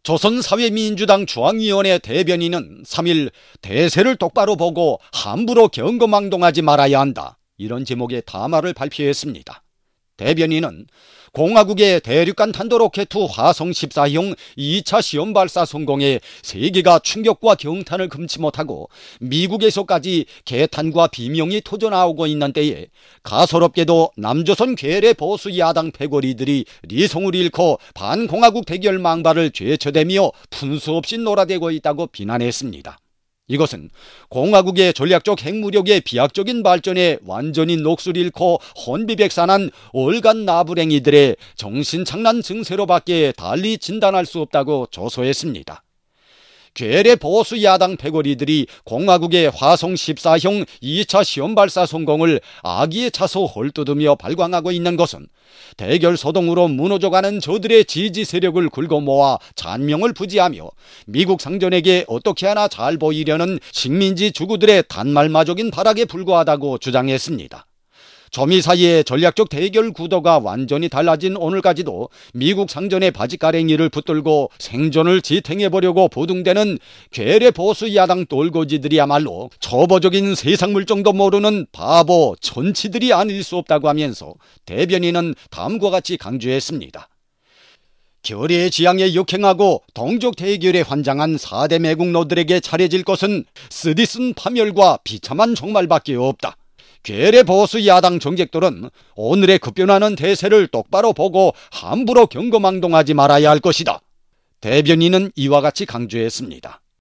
조선사회민주당 중앙위원회 대변인은 3일 대세를 똑바로 보고 함부로 경거망동하지 말아야 한다, 이런 제목의 담화를 발표했습니다. 대변인은 공화국의 대륙간 탄도로켓 화성 14형 2차 시험 발사 성공에 세계가 충격과 경탄을 금치 못하고 미국에서까지 개탄과 비명이 터져나오고 있는 때에 가소롭게도 남조선 괴뢰 보수 야당 패거리들이 리성을 잃고 반공화국 대결 망발을 죄쳐대며 분수 없이 놀아대고 있다고 비난했습니다. 이것은 공화국의 전략적 핵무력의 비약적인 발전에 완전히 녹슬 잃고 혼비백산한 얼간 나부랭이들의 정신착란 증세로밖에 달리 진단할 수 없다고 조소했습니다. 괴뢰 보수 야당 패거리들이 공화국의 화성 14형 2차 시험 발사 성공을 아기의 차서 헐뜯으며 발광하고 있는 것은 대결 소동으로 무너져가는 저들의 지지 세력을 굴고 모아 잔명을 부지하며 미국 상전에게 어떻게 하나 잘 보이려는 식민지 주구들의 단말마적인 발악에 불과하다고 주장했습니다. 조미 사이의 전략적 대결 구도가 완전히 달라진 오늘까지도 미국 상전의 바지가랭이를 붙들고 생존을 지탱해보려고 보둥대는 괴뢰 보수 야당 똘거지들이야말로 초보적인 세상 물정도 모르는 바보 천치들이 아닐 수 없다고 하면서 대변인은 다음과 같이 강조했습니다. 결의의 지향에 역행하고 동족 대결에 환장한 4대 매국노들에게 차려질 것은 쓰디쓴 파멸과 비참한 종말밖에 없다. 괴뢰 보수 야당 정책들은 오늘의 급변하는 대세를 똑바로 보고 함부로 경거망동하지 말아야 할 것이다. 대변인은 이와 같이 강조했습니다.